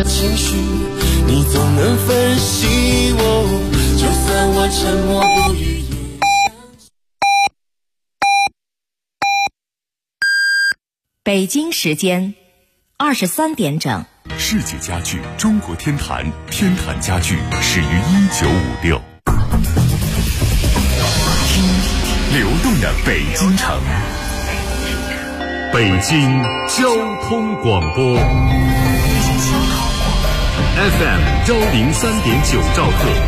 情绪，你总能分析我，就算我沉默不语。 北京时间23点整。 世纪家具中国天坛，天坛家具始于1956。听流动的北京城，北京交通广播 FM 103.9兆赫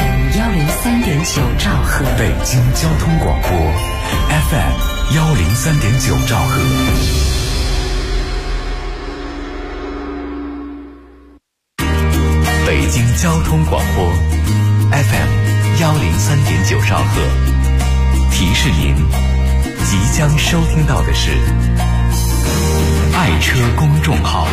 103.9兆赫， 北京交通广播 FM 103.9兆赫。北京交通广播 FM 103.9兆赫，提示您即将收听到的是爱车公众号。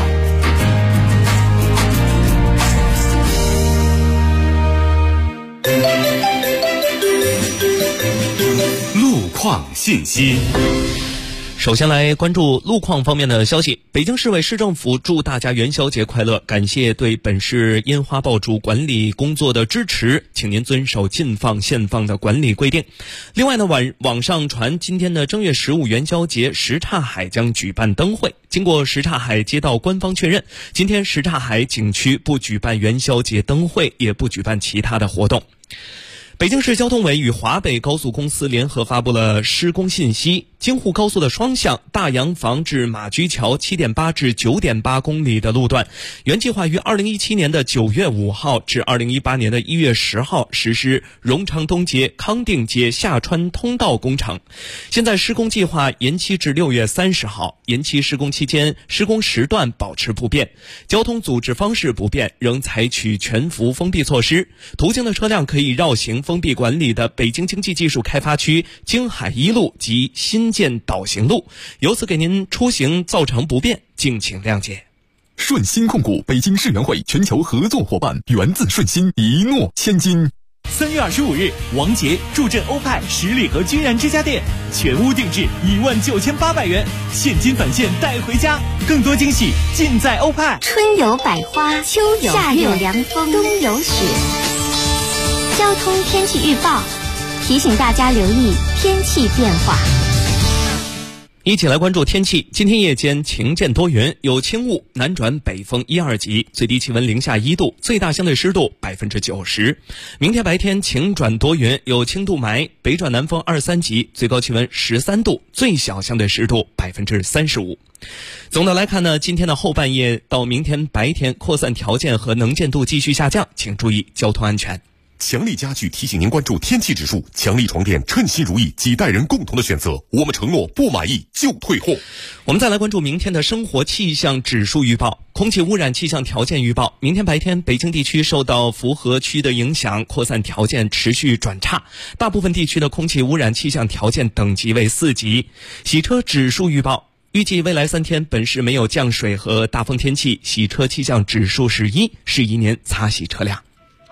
路况信息。 首先来关注路况方面的消息。北京市委市政府祝大家元宵节快乐，感谢对本市烟花爆竹管理工作的支持，请您遵守禁放限放的管理规定。另外呢，网上传今天的正月15元宵节，什刹海将举办灯会。经过什刹海街道官方确认，今天什刹海景区不举办元宵节灯会，也不举办其他的活动。北京市交通委与华北高速公司联合发布了施工信息，京沪高速的双向大洋房至马驹桥 7.8 至 9.8 公里的路段，原计划于2017年的9月5号至2018年的1月10号实施荣昌东街、康定街下穿通道工程，现在施工计划延期至6月30号。延期施工期间，施工时段保持不变，交通组织方式不变，仍采取全幅封闭措施，途经的车辆可以绕行封闭管理的北京经济技术开发区京海一路及新建导行路，由此给您出行造成不便，敬请谅解。 顺鑫控股北京世园会全球合作伙伴，源自顺鑫，一诺千金。 3月25日，王杰助阵欧派十里河君然之家店，全屋定制19800元，现金返现带回家，更多惊喜尽在欧派。 春有百花，秋有夏有凉风，冬有雪。交通天气预报提醒大家留意天气变化。 一起来关注天气。今天夜间晴间多云，有轻雾，南转北风1、2级，最低气温零下1度，最大相对湿度90%。明天白天晴转多云，有轻度霾，北转南风2、3级，最高气温13度，最小相对湿度35%。总的来看呢，今天的后半夜到明天白天扩散条件和能见度继续下降，请注意交通安全。 强力家具提醒您关注天气指数，强力床垫称心如意，几代人共同的选择，我们承诺不满意就退货。 我们再来关注明天的生活气象指数预报。空气污染气象条件预报，明天白天北京地区受到符合区的影响，扩散条件持续转差，大部分地区的空气污染气象条件等级为4级。洗车指数预报，预计未来3天本市没有降水和大风天气，洗车气象指数是1，是一年擦洗车辆。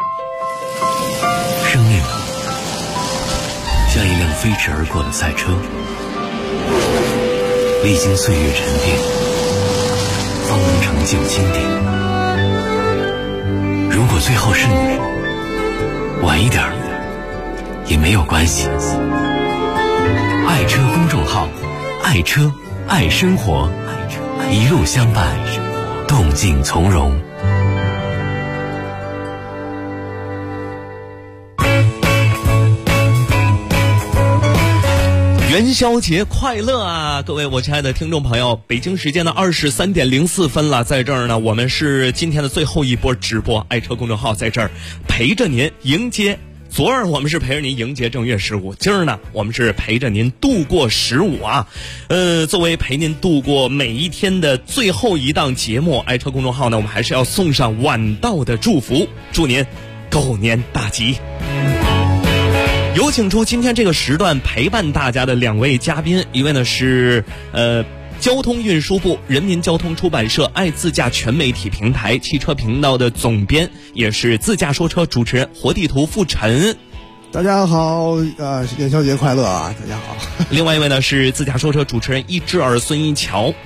生命像一辆飞驰而过的赛车，历经岁月沉淀，方能成就经典。如果最后是你，晚一点也没有关系。爱车公众号，爱车爱生活，一路相伴，动静从容。 元宵节快乐啊！各位我亲爱的听众朋友，北京时间的23点04分了，在这儿呢，我们是今天的最后一波直播，爱车公众号在这儿陪着您迎接。昨儿我们是陪着您迎接正月15，今儿呢我们是陪着您度过15啊。作为陪您度过每一天的最后一档节目，爱车公众号呢，我们还是要送上晚到的祝福，祝您狗年大吉。有请出今天这个时段陪伴大家的2位嘉宾，一位呢是交通运输部人民交通出版社爱自驾全媒体平台汽车频道的总编，也是自驾说车主持人活地图傅晨。 大家好，元宵节快乐啊！大家好。 另外一位呢是自驾说车主持人一只耳孙一桥。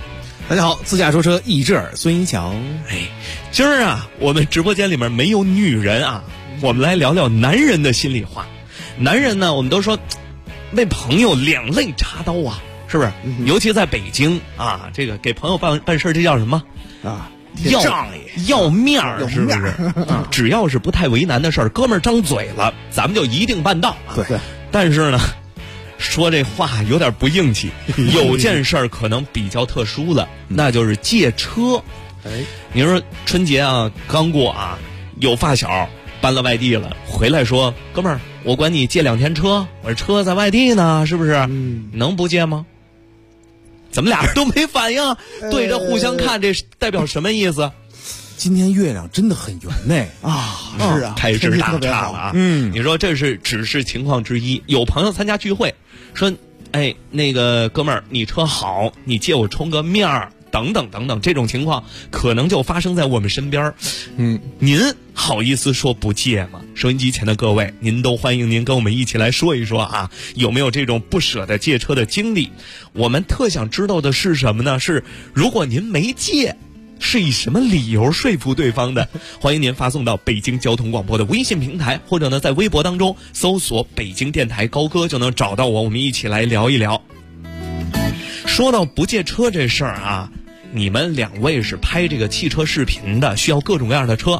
大家好，自驾说车易智尔孙一强。 哎，今儿啊，我们直播间里面没有女人啊，我们来聊聊男人的心里话。男人呢，我们都说为朋友两肋插刀啊，是不是？尤其在北京啊，这个给朋友办事，这叫什么啊？ 要面儿，是不是？啊，只要是不太为难的事儿，哥们儿张嘴了，咱们就一定办到。 对， 但是呢，说这话有点不硬气。有件事儿可能比较特殊了，那就是借车。你说春节啊刚过啊，有发小搬了外地了，回来说哥们儿，我管你借2天车，我这车在外地呢，是不是？能不借吗？怎么俩人都没反应？对着互相看，这代表什么意思？ 今天月亮真的很圆呢是啊， 开支大差了啊！你说这是只是情况之一。有朋友参加聚会，说，哎，那个哥们儿，你车好，你借我充个面儿，等等等等，这种情况可能就发生在我们身边。您好意思说不借吗？收音机前的各位，您都欢迎您跟我们一起来说一说啊，有没有这种不舍得借车的经历？我们特想知道的是什么呢？是如果您没借，是以什么理由说服对方的？欢迎您发送到北京交通广播的微信平台，或者呢在微博当中搜索北京电台高歌就能找到我们一起来聊一聊。说到不借车这事儿啊，你们2位是拍这个汽车视频的，需要各种各样的车，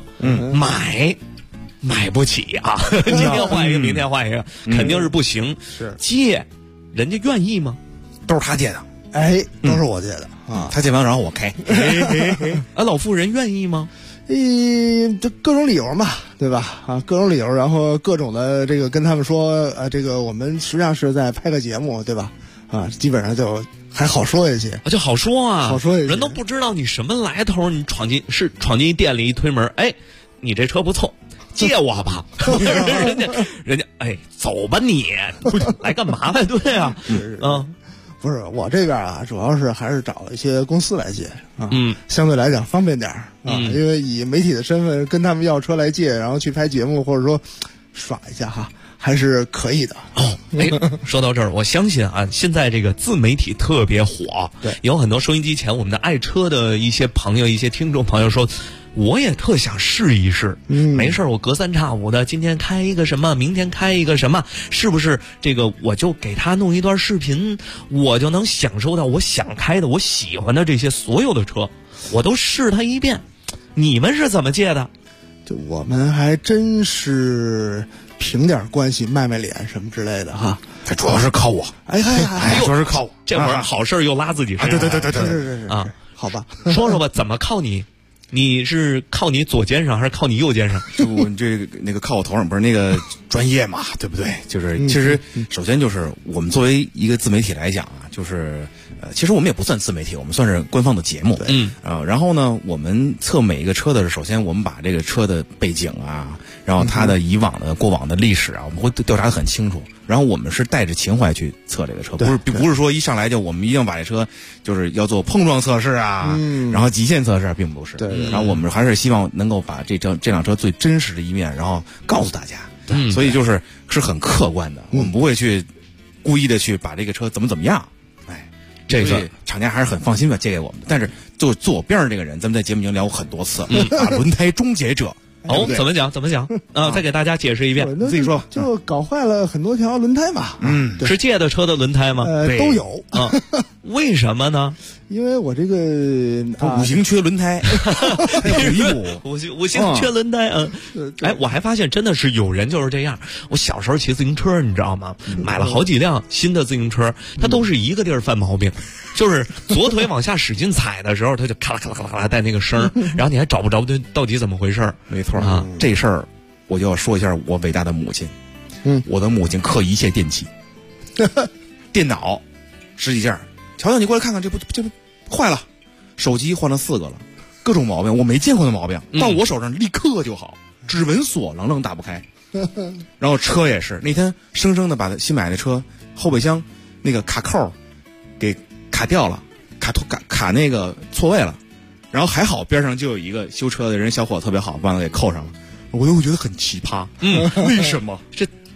买不起啊！今天换一个，明天换一个，肯定是不行。 是借，人家愿意吗？ 都是他借的， 都是我借的啊。 他借完然后我开。 老妇人愿意吗？ 这各种理由嘛，对吧？啊，各种理由，然后各种的这个跟他们说，这个我们实际上是在拍个节目，对吧？啊，基本上就还好说一些， 就好说啊， 好说一些， 人都不知道你什么来头，你闯进一店里一推门，哎，你这车不错，借我吧。人家哎，走吧你，来干嘛来？对啊， 不是我这边啊，主要是还是找了一些公司来借啊，相对来讲方便点啊，因为以媒体的身份跟他们要车来借，然后去拍节目或者说耍一下哈，还是可以的。 说到这儿，我相信啊，现在这个自媒体特别火， 对， 有很多收音机前我们的爱车的一些朋友、一些听众朋友说，我也特想试一试，没事我隔3差5的，今天开一个什么，明天开一个什么，是不是这个我就给他弄一段视频，我就能享受到我想开的、我喜欢的这些所有的车，我都试他一遍。你们是怎么借的？ 就我们还真是凭点关系、卖卖脸什么之类的哈。 这主要是靠我，主要是靠我。 这会儿好事又拉自己身上， 对是啊，好吧， 说说吧，怎么靠你？你是靠你左肩上还是靠你右肩上？ 就那个靠我头上，不是那个专业嘛，对不对？就是其实首先就是我们作为一个自媒体来讲啊，就是其实我们也不算自媒体，我们算是官方的节目。然后呢，我们测每一个车的，首先我们把这个车的背景啊，然后它的过往的历史啊，我们会调查得很清楚。然后我们是带着情怀去测这个车，不是说一上来就我们一定把这车就是要做碰撞测试啊，然后极限测试，并不是。 对。 然后我们还是希望能够把这辆车最真实的一面，然后告诉大家。所以是很客观的，我们不会去故意的去把这个车怎么样。这个厂家还是很放心的借给我们的。但是就坐我边上这个人，咱们在节目已经聊过很多次了，轮胎终结者。 怎么讲啊？再给大家解释一遍， 你自己说。 就搞坏了很多条轮胎嘛。 是借的车的轮胎吗？ 都有啊。为什么呢？ 因为我这个五行缺轮胎， 五行缺轮胎啊。哎，我还发现真的是有人就是这样。我小时候骑自行车，你知道吗？买了好几辆新的自行车，它都是一个地儿犯毛病，就是左腿往下使劲踩的时候，它就咔啦咔啦咔啦咔啦带那个声，然后你还找不着到底怎么回事。 没错啊，这事儿我就要说一下我伟大的母亲。我的母亲克一切电器，电脑10几件。乔乔，你过来看看，这不坏了，手机换了4个了，各种毛病，我没见过的毛病，到我手上立刻就好，指纹锁愣打不开。然后车也是，那天生生的把新买的车后备箱那个卡扣给卡掉了，卡那个错位了，然后还好边上就有一个修车的人小伙特别好，帮他给扣上了。我就觉得很奇葩， 为什么？这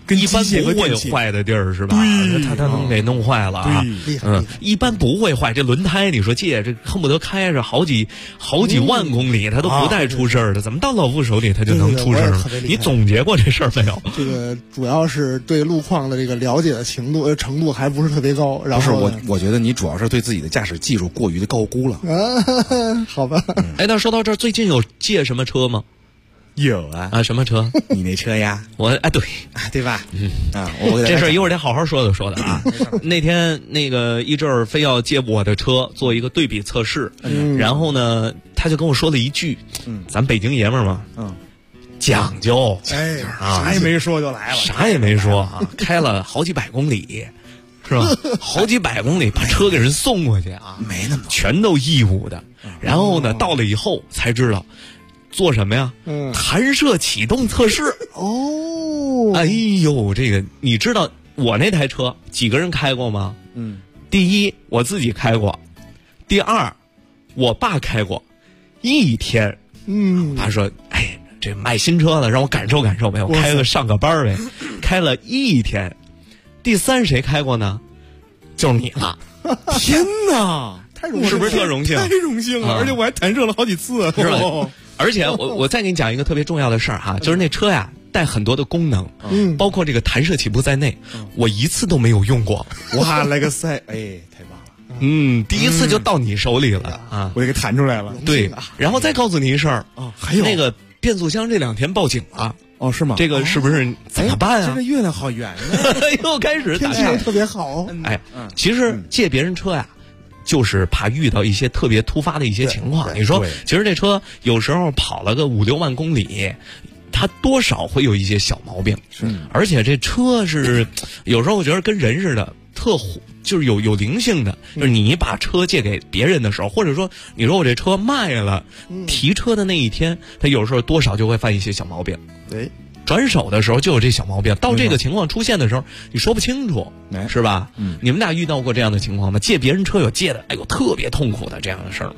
一般不会坏的地儿是吧？他能给弄坏了啊。一般不会坏。这轮胎你说借这恨不得开着好几万公里，他都不带出事儿的，怎么到老傅手里他就能出事儿了？你总结过这事儿没有？ 这个主要是对路况的这个了解的程度还不是特别高。然后不是我觉得你主要是对自己的驾驶技术过于的高估了。 好吧。 哎，那说到这儿，最近有借什么车吗？ 有啊， 什么车？ 你那车呀？ 对吧？我这事一会儿得好好说的啊。那天那个一阵儿非要借我的车做一个对比测试，然后呢，他就跟我说了一句，咱北京爷们儿嘛，讲究， 啥也没说就来了， 啥也没说啊，开了好几百公里。是吧？好几百公里把车给人送过去啊， 没那么全都义务的。然后呢，到了以后才知道做什么呀？弹射启动测试。哎呦，这个你知道我那台车几个人开过吗？第一我自己开过，第二我爸开过一天。我爸说：“哎，这买新车了，让我感受感受呗，我开个上个班呗。”开了一天。第三谁开过呢？就是你了！ 天哪， 是不是特荣幸？ 太荣幸了，而且我还弹射了好几次， 是吧？而且我再给你讲一个特别重要的事儿哈，就是那车呀带很多的功能，包括这个弹射起步在内，我一次都没有用过。 哇，来个赛，哎，太棒了！ 第一次就到你手里了啊， 我也给弹出来了。 对，然后再告诉你一事儿还有那个变速箱这2天报警了。 是吗？ 这个是不是怎么办啊？ 这月亮好圆呢， 又开始天气特别好。 其实借别人车呀，就是怕遇到一些特别突发的一些情况。你说，其实这车有时候跑了个5-6万公里，它多少会有一些小毛病。而且这车是有时候我觉得跟人似的，就是有灵性的，就是你把车借给别人的时候，或者说你说我这车卖了，提车的那一天，他有时候多少就会犯一些小毛病。转手的时候就有这小毛病，到这个情况出现的时候，你说不清楚，是吧？你们俩遇到过这样的情况吗？借别人车有借的，特别痛苦的这样的事儿吗？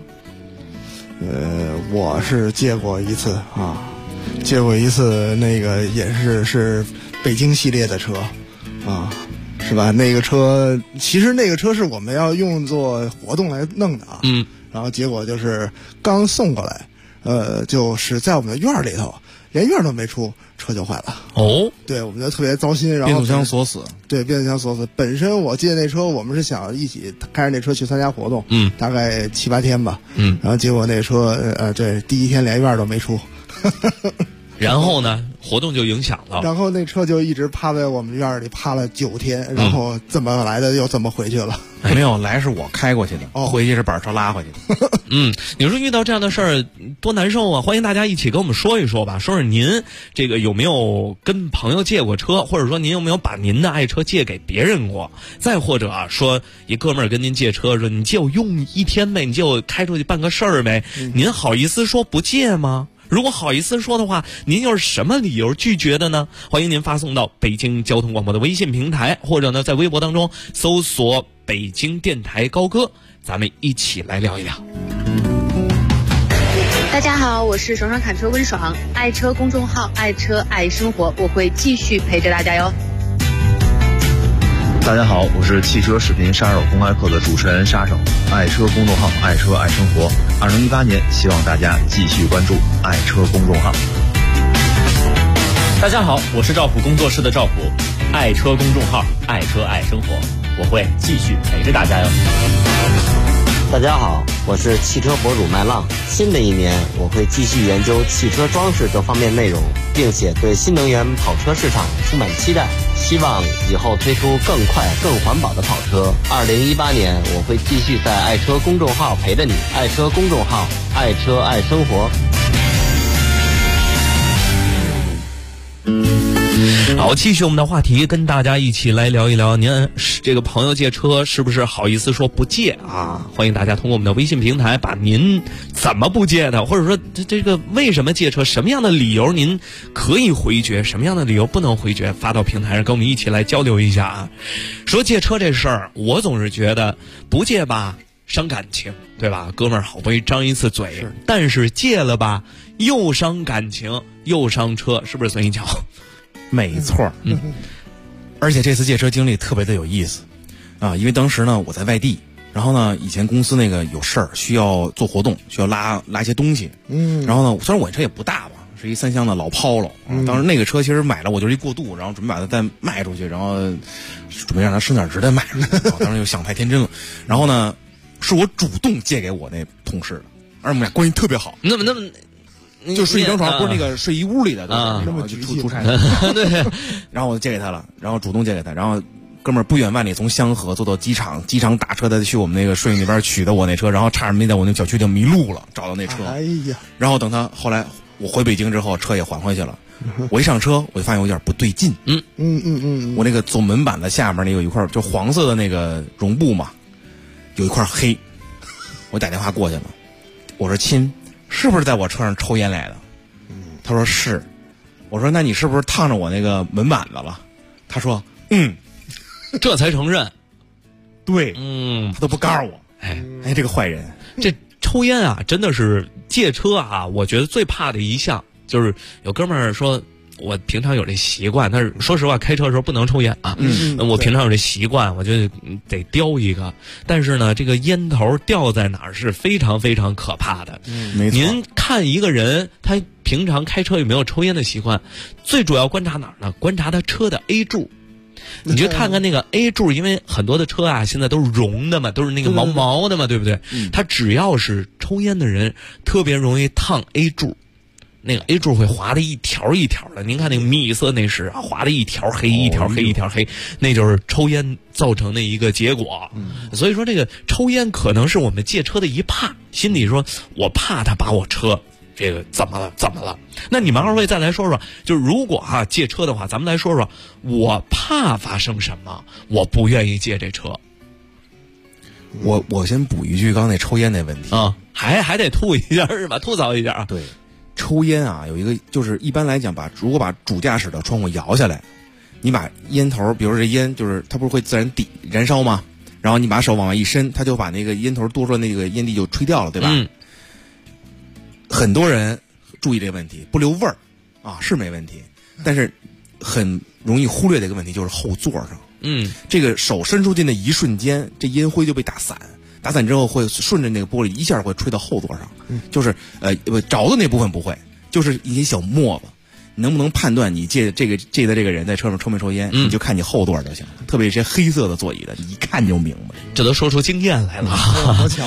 我是借过一次那个也是北京系列的车啊。是吧？那个车其实那个车是我们要用作活动来弄的啊。然后结果就是刚送过来，就是在我们的院里头，连院都没出，车就坏了。对，我们就特别糟心。然后变速箱锁死。 对，变速箱锁死。本身我借那车，我们是想一起开着那车去参加活动，大概7-8天吧。然后结果那车，对，第一天连院都没出。 然后呢，活动就影响了。 然后那车就一直趴在我们院里趴了9天，然后怎么来的又怎么回去了。 没有来是我开过去的，回去是板车拉回去的。 你说遇到这样的事儿多难受啊！欢迎大家一起跟我们说一说吧，说说您这个有没有跟朋友借过车，或者说您有没有把您的爱车借给别人过？再或者说一哥们儿跟您借车，说你借我用1天呗，你借我开出去办个事儿呗，您好意思说不借吗？如果好意思说的话，您又是什么理由拒绝的呢？欢迎您发送到北京交通广播的微信平台，或者呢在微博当中搜索北京电台高歌，咱们一起来聊一聊。 大家好，我是爽爽侃车温爽，爱车公众号爱车爱生活，我会继续陪着大家哟。 大家好，我是汽车视频杀手公开课的主持人沙手，爱车公众号爱车爱生活。2018年，希望大家继续关注爱车公众号。 大家好，我是赵普工作室的赵普，爱车公众号爱车爱生活，我会继续陪着大家哟。 大家好，我是汽车博主麦浪。新的一年，我会继续研究汽车装饰这方面内容，并且对新能源跑车市场充满期待，希望以后推出更快更环保的跑车。2018年，我会继续在爱车公众号陪着你，爱车公众号爱车爱生活。 好，继续我们的话题，跟大家一起来聊一聊，您这个朋友借车是不是好意思说不借啊？欢迎大家通过我们的微信平台，把您怎么不借的，或者说这个为什么借车，什么样的理由您可以回绝，什么样的理由不能回绝，发到平台上跟我们一起来交流一下啊。说借车这事儿，我总是觉得不借吧伤感情，对吧？哥们儿好不容易张一次嘴，但是借了吧又伤感情又伤车，是不是孙一桥？ 没错。 而且这次借车经历特别的有意思啊，因为当时呢我在外地，然后呢以前公司那个有事儿需要做活动，需要拉一些东西，然后呢虽然我车也不大吧，是一3厢的老 Polo，当时那个车其实买了我就是一过渡，然后准备把它再卖出去，然后准备让它升点值再卖出去，当时就想太天真了。然后呢是我主动借给我那同事的，而我们俩关系特别好， 那么就睡一张床，不是那个睡一屋里的，那么出差的， 对。 然后我就借给他了，然后主动借给他，然后哥们儿不远万里从香河坐到机场打车再去我们那个顺义那边取的我那车，然后差点没在我那小区就迷路了，找到那车。 哎呀！ 然后等他后来我回北京之后，车也还回去了。我一上车，我就发现有点不对劲。我那个走门板的下面那有一块就黄色的那个绒布嘛，有一块黑。我打电话过去了，我说亲，是不是在我车上抽烟来的？他说是。我说那你是不是烫着我那个门板子了？他说这才承认。 对，他都不告诉我。哎，这个坏人， 这抽烟啊，真的是借车啊，我觉得最怕的一项就是有哥们儿说，我平常有这习惯，但是说实话，开车的时候不能抽烟啊。我平常有这习惯，我就得叼一个。但是呢，这个烟头掉在哪儿是非常非常可怕的。 没错。 您看一个人，他平常开车有没有抽烟的习惯？最主要观察哪儿呢？观察他车的 A 柱。你就看看那个 A 柱，因为很多的车啊，现在都是绒的嘛，都是那个毛的嘛，对不对？他只要是抽烟的人，特别容易烫 A 柱。那个 A 柱会划的一条一条的，您看那个米色那是划的一条黑一条黑一条黑，那就是抽烟造成的一个结果。所以说这个抽烟可能是我们借车的一怕，心里说我怕他把我车这个怎么了。那你们二位再来说说，就是如果借车的话，咱们来说说我怕发生什么，我不愿意借这车。 我先补一句刚才那抽烟那问题啊，还得吐一下是吧？吐槽一下啊。 对，抽烟啊有一个就是一般来讲如果把主驾驶的窗户摇下来，你把烟头，比如说这烟就是它不是会自然燃烧吗？然后你把手往外一伸，它就把那个烟头多出来那个烟蒂就吹掉了，对吧？很多人注意这个问题，不留味儿啊是没问题，但是很容易忽略的一个问题就是后座上。这个手伸出去那一瞬间，这烟灰就被打散之后会顺着那个玻璃一下会吹到后座上，就是着的那部分不会，就是一些小沫子。你能不能判断你借的这个人在车上抽没抽烟？你就看你后座就行了，特别是些黑色的座椅的，你一看就明白。 这都说出经验来了， 多巧。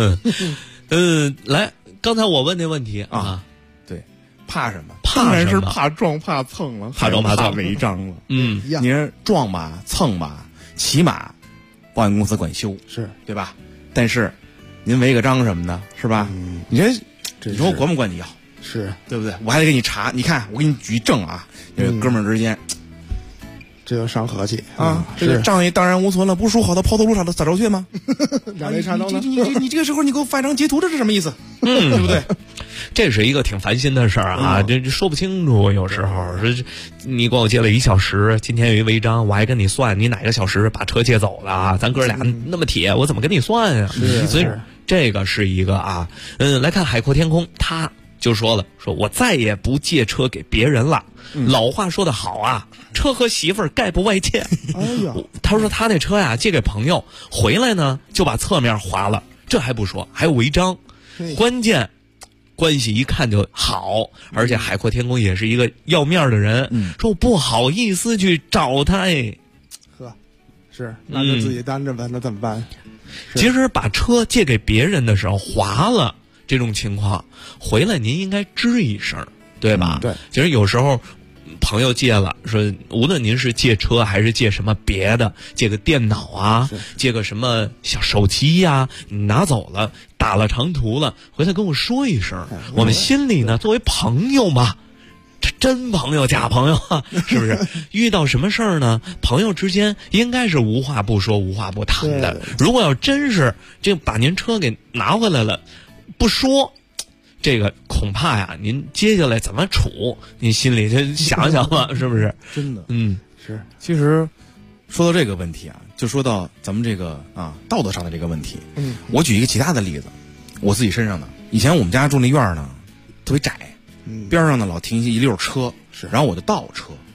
来，刚才我问那问题啊， 对，怕什么？ 当然是怕撞怕蹭了， 怕撞怕蹭违章了。你是撞吧蹭吧，起码保险公司管修， 是对吧？但是您违个章什么的，是吧？你说我管不管你要？ 是对不对？我还得给你查，你看我给你举证啊，这个哥们儿之间， 这就伤和气啊！这个仗义荡然无存了，不是说好的抛头颅撒着血吗？ 两肋插刀了。 你这个时候你给我发张截图，这是什么意思？对不对？ 这是一个挺烦心的事儿啊，这说不清楚。有时候是你管我借了1小时，今天有一违章，我还跟你算你哪个小时把车借走了啊？咱哥俩那么铁，我怎么跟你算呀？所以这个是一个啊，来看海阔天空，他就说了，说我再也不借车给别人了。老话说得好啊，车和媳妇儿概不外借。 哎呀， 他说他那车呀借给朋友，回来呢就把侧面划了，这还不说，还有违章，关键关系一看就好，而且海阔天空也是一个要面的人，说我不好意思去找他。 是那就自己担着吧，那怎么办？ 其实把车借给别人的时候划了，这种情况回来您应该吱一声，对吧？ 对， 其实有时候朋友借了，说无论您是借车还是借什么别的，借个电脑啊，借个什么小手机呀，你拿走了，打了长途了，回来跟我说一声，我们心里呢作为朋友嘛，这真朋友假朋友啊，是不是？遇到什么事儿呢？朋友之间应该是无话不说无话不谈的。如果要真是这把您车给拿回来了不说，这个恐怕呀您接下来怎么处您心里就想想吧。是不是真的？ 是。其实说到这个问题啊，就说到咱们这个道德上的这个问题。我举一个其他的例子，我自己身上的。以前我们家住那院呢特别窄，边上呢老停一溜车，然后我就倒车，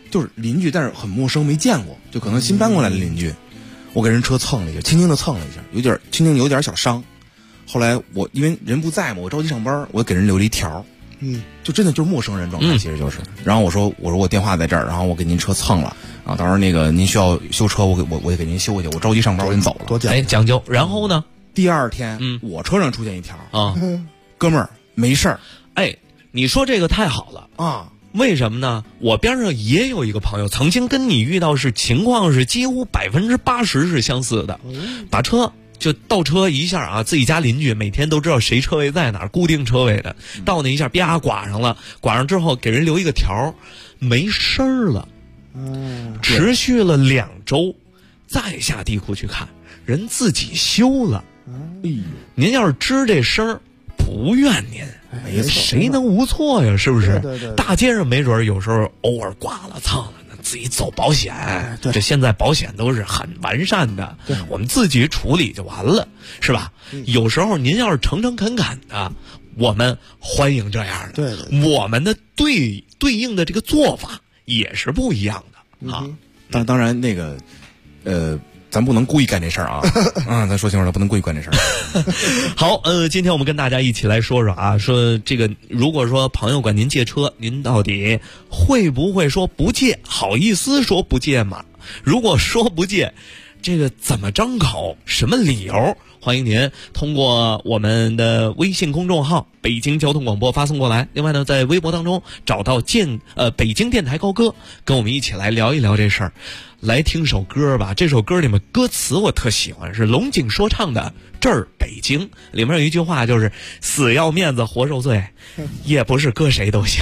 就是邻居，但是很陌生，没见过，就可能新搬过来的邻居。我给人车蹭了一下，轻轻的蹭了一下，有点小伤。后来我因为人不在嘛，我着急上班，我给人留了一条。就真的就是陌生人状态，其实就是。然后我说我电话在这儿，然后我给您车蹭了，然后到时候那个您需要修车，我也给您修去，我着急上班，我给您走了。 多讲究。然后呢， 第二天，我车上出现一条啊，哥们儿没事儿。 哎，你说这个太好了啊！为什么呢？我边上也有一个朋友，曾经跟你遇到情况是几乎80%是相似的，把车。就倒车一下啊，自己家邻居每天都知道谁车位在哪儿，固定车位的，倒那一下啪刮上了，刮上之后给人留一个条，没事儿了。持续了2周，再下地库去看，人自己修了。您要是知这声儿，不怨您，没错，谁能无错呀？是不是？对，大街上没准有时候偶尔刮了蹭了。自己走保险，这现在保险都是很完善的，我们自己处理就完了，是吧？有时候您要是诚诚恳恳的，我们欢迎这样的。对，我们的对应的这个做法也是不一样的啊。 当然那个咱不能故意干这事儿啊！咱说清楚了，不能故意干这事儿。 好，今天我们跟大家一起来说说啊，说这个，如果说朋友管您借车，您到底会不会说不借？好意思说不借吗？如果说不借，这个怎么张口？什么理由？欢迎您通过我们的微信公众号“北京交通广播”发送过来。另外呢，在微博当中找到北京电台高歌，跟我们一起来聊一聊这事儿。来听首歌吧，这首歌里面歌词我特喜欢，是龙井说唱的《这儿北京》，里面有一句话就是“死要面子活受罪”，也不是搁谁都行。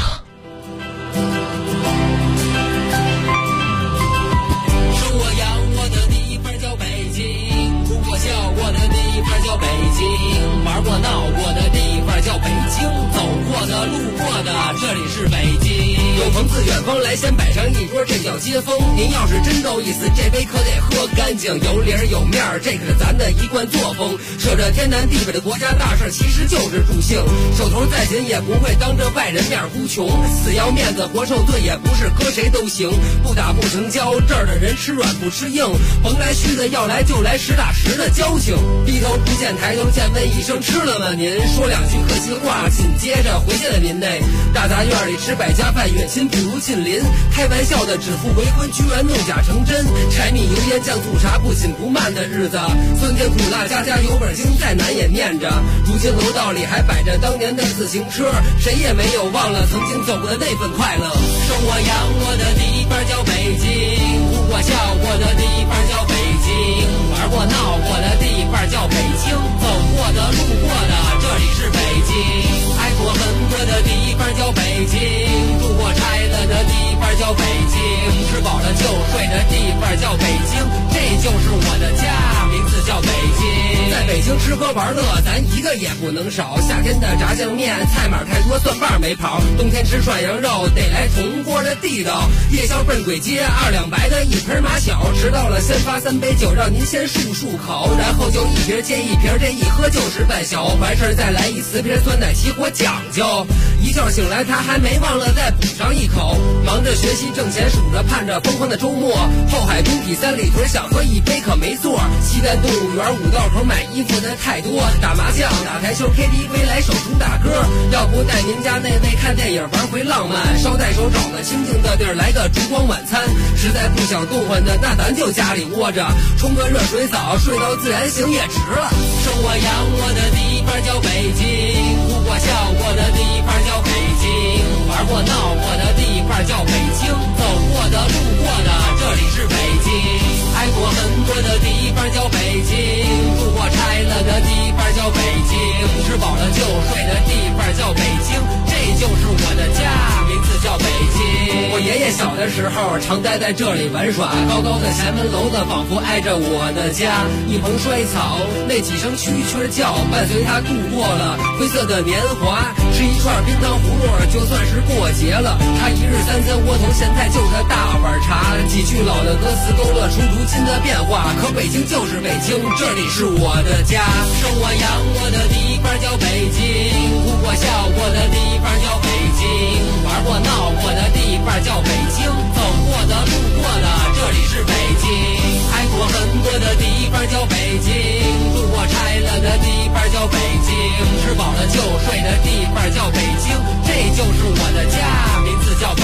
玩过闹过的地方叫北京，走过的路过的这里是北京。有朋自远方来，先摆上一桌，这叫接风。您要是真够意思，这杯可得喝干净，有理儿有面儿，这可是咱的一贯作风。扯着天南地北的国家大事，其实就是助兴。手头再紧也不会当着外人面哭穷，死要面子活受罪也不是搁谁都行。不打不成交，这儿的人吃软不吃硬，甭来虚的，要来就来实打实的交情。低头不见抬头见，问一声吃了吗您？说两句客气话，紧接着回见了您内。大杂院里吃百家饭，远亲不如近邻。开玩笑的指腹为婚，居然弄假成真。柴米油盐酱醋茶，不紧不慢的日子，酸甜苦辣家家有本经，再难也念着。如今楼道里还摆着当年的自行车，谁也没有忘了曾经走过的那份快乐。生我养我的地方叫北京，哭过笑过的地方叫北京，玩过闹过的地方叫北京，走过的路过的这里是北京，挨过恨过的地方叫北京，住过拆了的地方叫北京，吃饱了就睡的地方叫北京，这就是我的家，名字叫北京。在北京吃喝玩乐咱一个也不能少，夏天的炸酱面菜码太多，蒜瓣没跑，冬天吃涮羊肉得来铜锅的地道，夜宵奔鬼街2两白的一盆马小，迟到了先发3杯酒，让您先漱漱口，然后就一瓶接一瓶，这一喝就是半宿，完事再来一瓷瓶酸奶起火讲究。一觉醒来他还没忘了再补上一口，忙着学习挣钱，数着盼着疯狂的周末，后海工体三里屯想喝一杯可没座，西单动物园五道口买衣服的太多，打麻将打台球 KTV 来首主打歌，要不带您家那位看电影玩回浪漫，捎带手找个清静的地儿来个烛光晚餐，实在不想动换的那咱就家里窝着，冲个热水澡睡到自然醒也值了。生我养我的地方叫北京，哭过笑过的地方叫北京，玩过闹过的地方叫北京，走过的路过的这里是北京，挨过恨过的地方叫北京，住过拆了的地方叫北京，吃饱了就睡的地方叫北京，这就是我的家，名字叫北京。我爷爷小的时候常待在这里玩耍，高高的前门楼子仿佛挨着我的家，一蓬衰草那几声蛐蛐叫，伴随他度过了灰色的年华，吃一串冰糖葫芦就算是过节了，他一日3餐窝头咸菜就着大碗茶，几句老的歌词勾勒出如今的变化，可北京就是北京，这里是我的家。生我养我的地方叫北京，哭过笑过的地方叫北京，玩过闹过的地方叫北京，走过就睡的地方叫北京，这就是我的家，名字叫北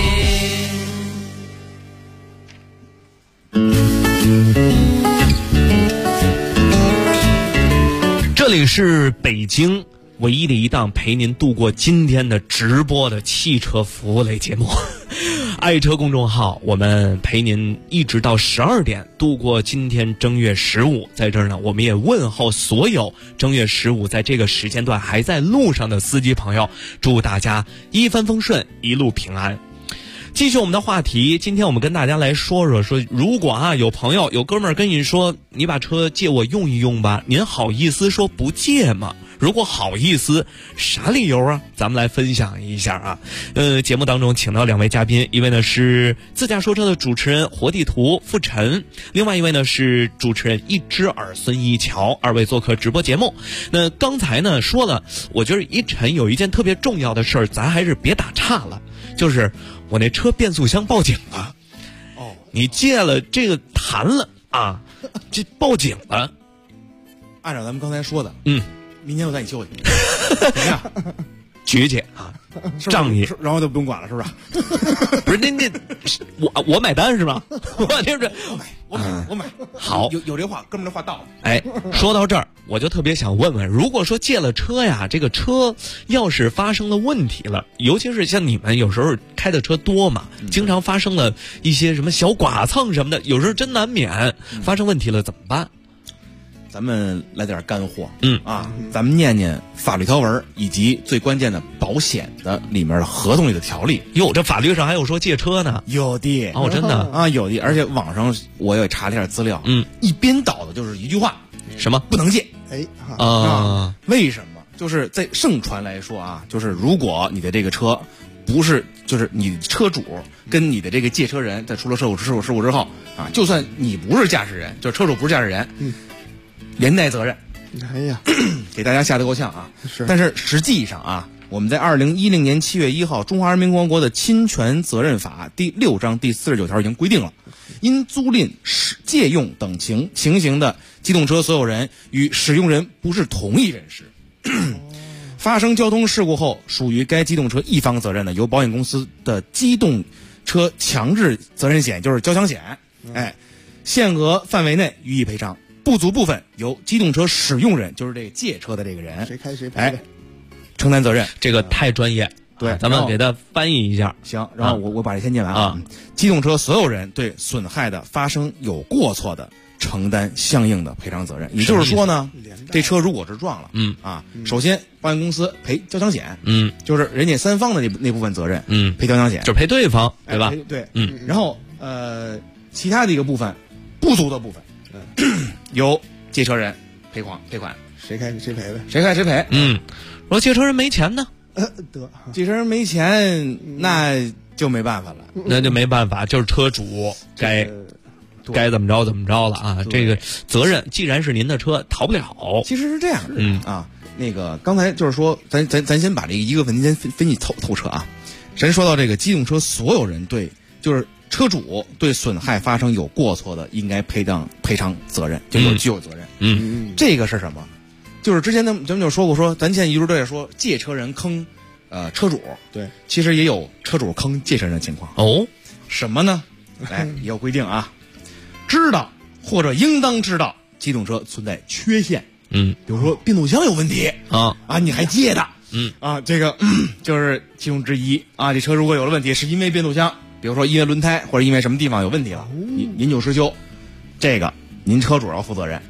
京。这里是北京唯一的一档陪您度过今天的直播的汽车服务类节目，爱车公众号，我们陪您一直到12点度过今天正月15。在这儿呢，我们也问候所有正月15在这个时间段还在路上的司机朋友，祝大家一帆风顺，一路平安。继续我们的话题，今天我们跟大家来说，如果有朋友有哥们儿跟你说，你把车借我用一用吧，您好意思说不借吗？如果好意思，啥理由啊？咱们来分享一下啊。节目当中请到2位嘉宾，一位呢是自驾说车的主持人活地图傅晨，另外一位呢是主持人一只耳孙一桥，二位做客直播节目。那刚才呢说了，我觉得一晨有一件特别重要的事儿，咱还是别打岔了，就是我那车变速箱报警了。哦，你借了这个谈了啊，这报警了。 按照咱们刚才说的，明天我带你修去，怎么样？ 局去啊，仗义， 然后就不用管了，是不是？ 不是，那我买单是吧？我这是我买。 好， 有这话，哥们儿这话到了。 哎，说到这儿，我就特别想问问，如果说借了车呀，这个车要是发生了问题了，尤其是像你们有时候开的车多嘛，经常发生了一些什么小剐蹭什么的，有时候真难免发生问题了，怎么办？ 咱们来点干货，咱们念念法律条文以及最关键的保险的里面的合同里的条例。 哟，这法律上还有说借车呢？ 有的哦，真的啊，有的。而且网上我也查了一点资料，一边倒的就是一句话， 什么不能借？为什么？就是在盛传来说啊，就是如果你的这个车不是，就是你车主跟你的这个借车人在出了事故之后啊，就算你不是驾驶人，就是车主不是驾驶人，连带责任。 哎呀， 给大家吓得够呛啊！ 是， 但是实际上啊，我们在2010年7月1号《中华人民共和国的侵权责任法》第6章第49条已经规定了，因租赁、借用等情形的机动车所有人与使用人不是同一人士，发生交通事故后属于该机动车一方责任的，由保险公司的机动车强制责任险，就是交强险，限额范围内予以赔偿。不足部分由机动车使用人，就是这个借车的这个人， 谁开谁赔， 承担责任。 这个太专业， 对， 咱们给他翻译一下。 行，然后我把这先念完啊。机动车所有人对损害的发生有过错的，承担相应的赔偿责任。也就是说呢，这车如果是撞了，首先保险公司赔交强险，就是人家三方的那部分责任，赔交强险， 就赔对方，对吧？ 对，然后其他的一个部分不足的部分。由借车人赔款， 谁开谁赔呗， 谁开谁赔。 如果借车人没钱呢？ 得借车人没钱，那就没办法了， 那就没办法，就是车主该怎么着了啊！这个责任既然是您的车，逃不了。 其实是这样的，那个刚才就是说，咱先把这一个问题先分析透彻啊。咱说到这个机动车所有人对，就是车主对损害发生有过错的，应该赔偿责任，就具有责任。这个是什么？就是之前咱们就说过，咱现在一直都在说借车人坑车主， 对， 其实也有车主坑借车人的情况。 哦， 什么呢？也有规定啊，知道或者应当知道机动车存在缺陷，比如说变速箱有问题你还借的，这个就是其中之一啊。这车如果有了问题，是因为变速箱。比如说因为轮胎或者因为什么地方有问题了，您就失修，这个您车主要负责任。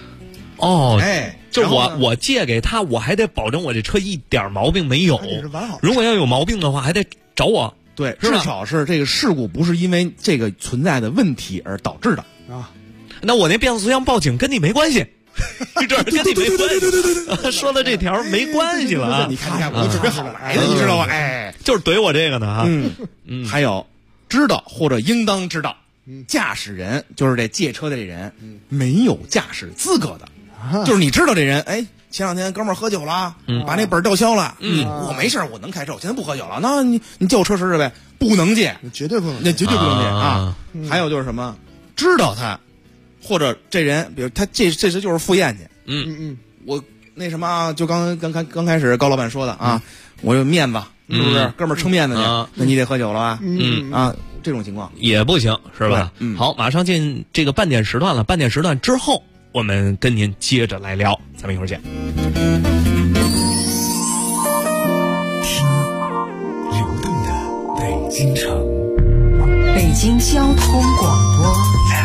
就我借给他，我还得保证我这车一点毛病没有。如果要有毛病的话，还得找我。 对，至少是这个事故不是因为这个存在的问题而导致的啊。 那我那变速箱报警跟你没关系。这跟你没关系，说的这条没关系了啊！ 你看，我准备好来的，你知道吗？ 就是怼我这个呢啊。 还有知道或者应当知道，驾驶人就是这借车的这人没有驾驶资格的，就是你知道这人，前两天哥们儿喝酒了，把那本吊销了，我没事，我能开车，我现在不喝酒了，那你借我车试试呗，不能借， 绝对不能， 那绝对不能借啊！还有就是什么，知道他。或者这人，比如他这次就是赴宴去，我那什么，就刚开始高老板说的啊，我有面子，是不是？哥们儿撑面子去，那你得喝酒了吧？这种情况也不行，是吧？好，马上进这个半点时段了。半点时段之后，我们跟您接着来聊，咱们一会儿见。 听流动的北京城， 北京交通广播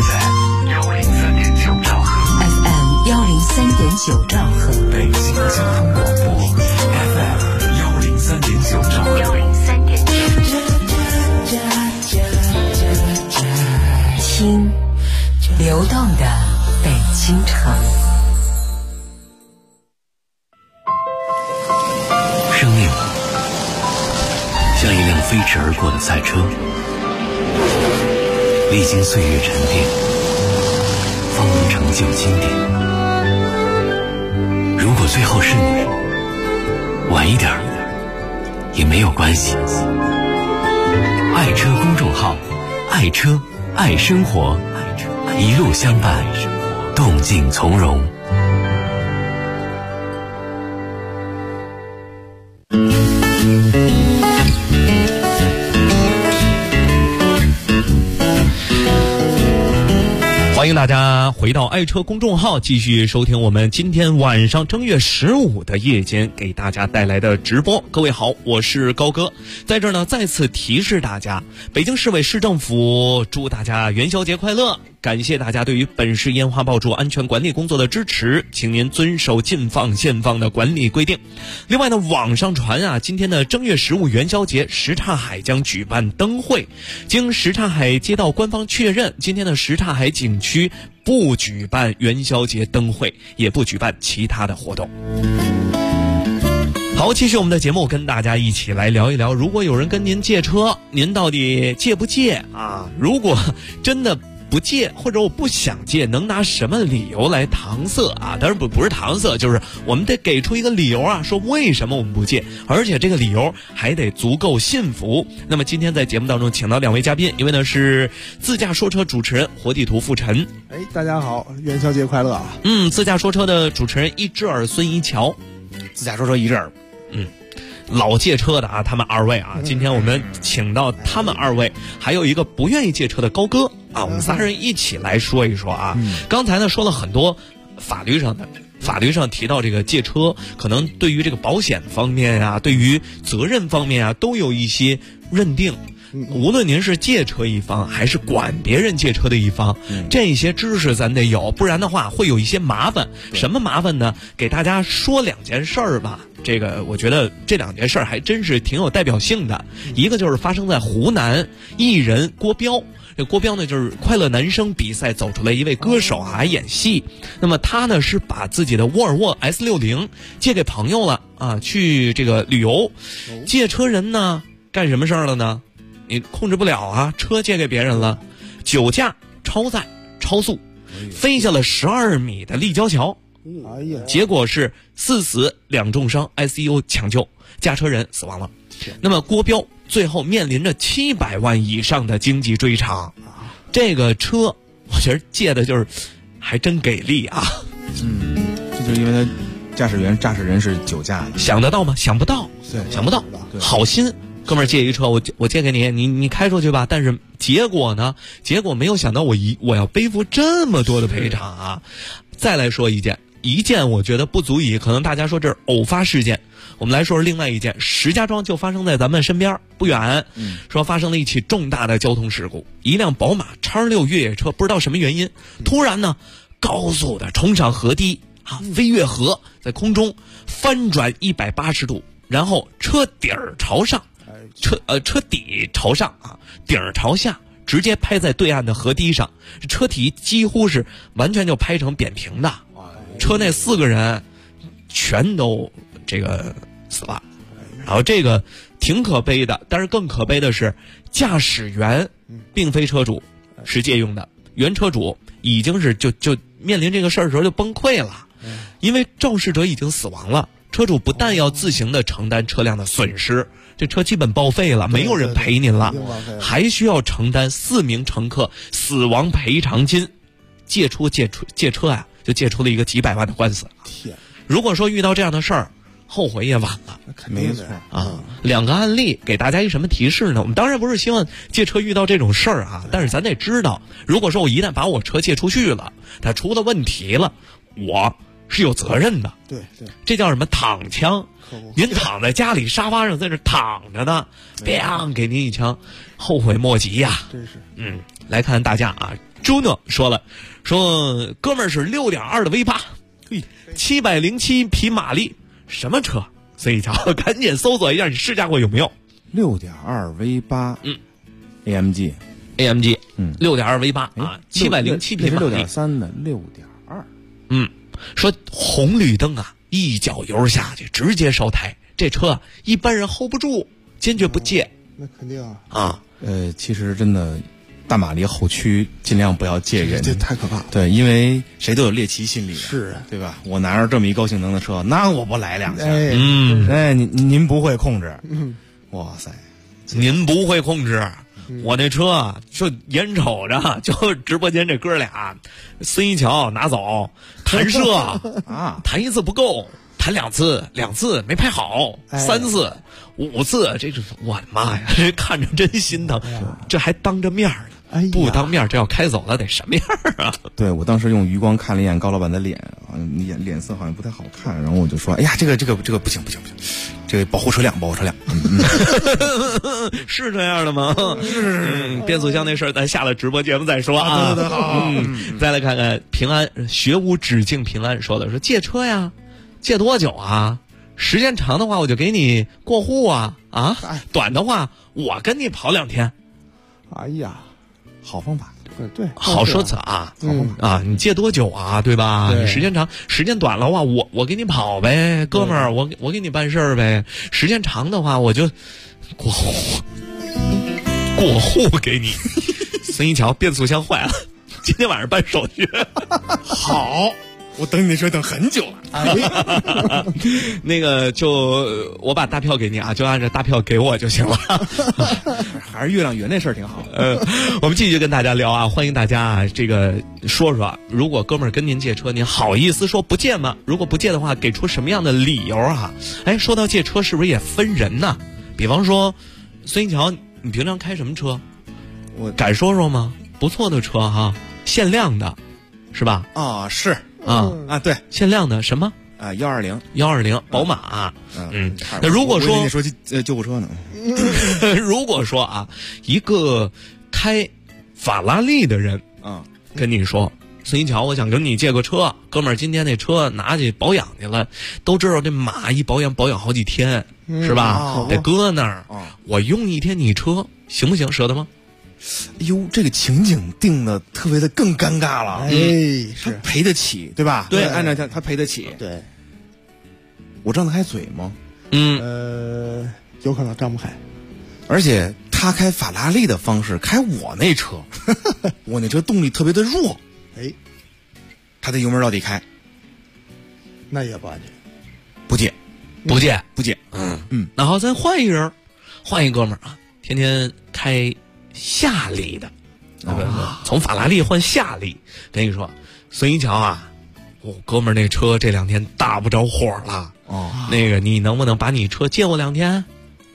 FM 103.9兆赫 FM 103.9兆赫， 北京交通广播 FM 103.9兆赫。 听流动的北京城。 生命像一辆飞驰而过的赛车，历经岁月沉淀，方能成就经典。如果最后是你，晚一点也没有关系。爱车公众号，爱车爱生活，一路相伴，动静从容。 欢迎大家回到爱车公众号，继续收听我们今天晚上正月15的夜间给大家带来的直播。各位好，我是高哥，在这儿呢再次提示大家，北京市委市政府祝大家元宵节快乐，感谢大家对于本市烟花爆竹安全管理工作的支持，请您遵守禁放限放的管理规定。另外呢，网上传啊，今天的正月15元宵节，什刹海将举办灯会。经什刹海街道官方确认，今天的什刹海景区不举办元宵节灯会，也不举办其他的活动。好，继续我们的节目，跟大家一起来聊一聊，如果有人跟您借车，您到底借不借啊？如果真的不借，或者我不想借，能拿什么理由来搪塞啊？当然不是搪塞，就是我们得给出一个理由啊，说为什么我们不借，而且这个理由还得足够信服。那么今天在节目当中请到两位嘉宾，一位呢是自驾说车主持人活地图傅晨。 大家好，元宵节快乐啊！ 自驾说车的主持人一只耳孙一桥， 自驾说车一只耳。 老借车的啊，他们二位啊，今天我们请到他们二位，还有一个不愿意借车的高哥啊，我们仨人一起来说一说啊。刚才呢说了很多法律上提到这个借车，可能对于这个保险方面啊，对于责任方面啊，都有一些认定。无论您是借车一方还是管别人借车的一方，这些知识咱得有，不然的话会有一些麻烦。什么麻烦呢？给大家说两件事儿吧。这个我觉得这两件事儿还真是挺有代表性的。一个就是发生在湖南，艺人郭彪。这郭彪呢，就是快乐男声比赛走出来一位歌手啊，还演戏。那么他呢是把自己的沃尔沃 S60借给朋友了啊，去这个旅游。借车人呢干什么事儿了呢？你控制不了啊，车借给别人了，酒驾、超载、超速，飞下了12米的立交桥。结果是4死2重伤 ，ICU 抢救，驾车人死亡了。那么郭彪最后面临着700万以上的经济追偿。这个车，我觉得借的就是还真给力啊。 这就是因为他驾驶人是酒驾的， 想得到吗？想不到，想不到，好心。哥们儿借一车，我借给你开出去吧。但是结果呢？结果没有想到我要背负这么多的赔偿啊！再来说一件，我觉得不足以，可能大家说这是偶发事件。我们来说说另外一件，石家庄就发生在咱们身边不远，说发生了一起重大的交通事故，一辆宝马X6越野车不知道什么原因，突然呢高速的冲上河堤啊，飞越河，在空中翻转180度，然后车底朝上。车底朝上啊，顶朝下，直接拍在对岸的河堤上，车体几乎是完全就拍成扁平的，车内4个人全都这个死了。然后这个挺可悲的，但是更可悲的是驾驶员并非车主，是借用的，原车主已经是就面临这个事儿的时候就崩溃了，因为肇事者已经死亡了，车主不但要自行的承担车辆的损失，这车基本报废了，没有人赔您了，还需要承担4名乘客死亡赔偿金。借车呀，就借出了一个几百万的官司。 如果说遇到这样的事儿，后悔也晚了。 没错啊。2个案例给大家一什么提示呢？我们当然不是希望借车遇到这种事儿啊，但是咱得知道，如果说我一旦把我车借出去了，它出了问题了，我是有责任的。 对对， 这叫什么躺枪？您躺在家里沙发上在这躺着呢，砰给您一枪，后悔莫及呀。 真是。 来看大家啊 ，Juno 说了，说哥们儿是6.2的 V8，707匹马力，什么车？所以瞧，赶紧搜索一下，你试驾过有没有 ？6.2 V8，AMG， 6.2 V8啊，707匹马力 ，6.3的6.2， 说红绿灯啊，一脚油下去直接烧胎，这车一般人 hold 不住，坚决不借。 那肯定啊。 其实真的大马力后驱尽量不要借人， 这太可怕了。 对，因为谁都有猎奇心理， 是对吧？我拿着这么一高性能的车，那我不来两下？您不会控制，哇塞， 您不会控制。我那车就眼瞅着就直播间这哥俩，孙一桥拿走弹射啊，弹一次不够，弹2次，2次没拍好，3次、5次，这是我的妈呀！这看着真心疼，这还当着面呢，不当面这要开走了得什么样啊？ 对，我当时用余光看了一眼高老板的脸，脸色好像不太好看，然后我就说：“哎呀，这个不行，这个保护车辆。” 是这样的吗？变速箱那事儿咱下了直播节目再说啊。 对，好。 再来看看平安学无止境平安说的，说借车呀，借多久啊？时间长的话我就给你过户啊，短的话我跟你跑2天。 哎呀， 好方法。 对， 好说辞啊，你借多久啊，对吧？你时间长，时间短的话，我给你跑呗，哥们儿，我给你办事儿呗。时间长的话，我就过户给你。孙一桥变速箱坏了，今天晚上办手续。 好。我等你那车等很久了， 那个就我把大票给你啊，就按照大票给我就行了。 还是月亮圆那事儿挺好。 我们继续跟大家聊啊，欢迎大家啊，这个说说，如果哥们儿跟您借车，您好意思说不借吗？如果不借的话，给出什么样的理由啊？说到借车，是不是也分人呢？比方说，孙一桥，你平常开什么车？ 我敢说说吗？不错的车哈，限量的，是吧？ 啊，是。对， 限量的什么 ？120， 宝马。那如果说你说救护车呢？ 如果说啊，一个开法拉利的人跟你说，孙一桥，我想跟你借个车，哥们儿，今天那车拿去保养去了，都知道这马一保养好几天，是吧？得搁那儿。我用1天你车行不行？舍得吗？ 哎呦，这个情景定的特别的更尴尬了。他赔得起，对吧？ 对， 按照他赔得起。 对， 我张得开嘴吗？ 有可能张不开。 而且他开法拉利的方式开我那车，我那车动力特别的弱。他的油门到底开， 那也不安全。 不借。 然后咱换一人，换一哥们儿啊，天天开夏利的，从法拉利换夏利。跟你说，孙一桥啊，哥们儿那车这2天打不着火了。那个你能不能把你车借我2天？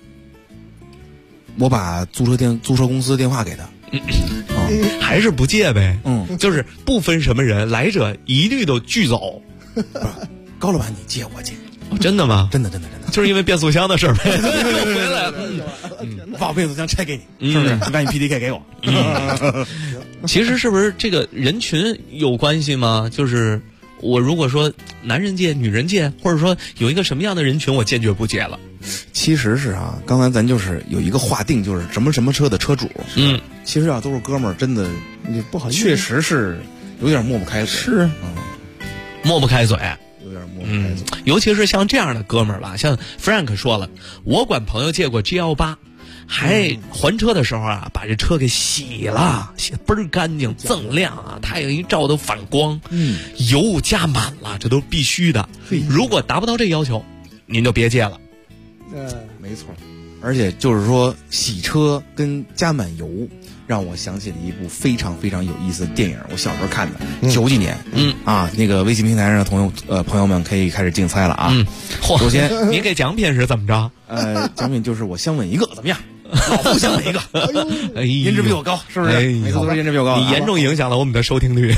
我把租车公司电话给他。 还是不借呗。就是不分什么人，来者一律都拒走。 高老板，你借我借。 真的吗？ 真的， 就是因为变速箱的事儿呗。又回来了。 把我变速箱拆给你，是不是？你把你 PDK 给我。 其实是不是这个人群有关系吗？就是我如果说男人借、女人借，或者说有一个什么样的人群，我坚决不借了。 其实是啊，刚才咱就是有一个划定，就是什么车的车主。其实都是哥们儿，真的你不好意思， 确实是有点抹不开嘴。 是， 抹不开嘴。 有点抹不开嘴。 尤其是像这样的哥们儿吧，像 Frank 说了，我管朋友借过 G18。还还车的时候啊，把这车给洗了，洗得倍儿干净，锃亮啊，太阳一照都反光。油加满了，这都必须的。如果达不到这要求，您就别借了。 没错。 而且就是说洗车跟加满油，让我想起了一部非常非常有意思的电影，我小时候看的，90几年，那个微信平台上的朋友们可以开始竞猜了啊。首先你给奖品是怎么着？ 奖品就是我相吻一个，怎么样？老夫相吻一个，颜值比我高，是不是？每次都是颜值比我高， 你严重影响了我们的收听率。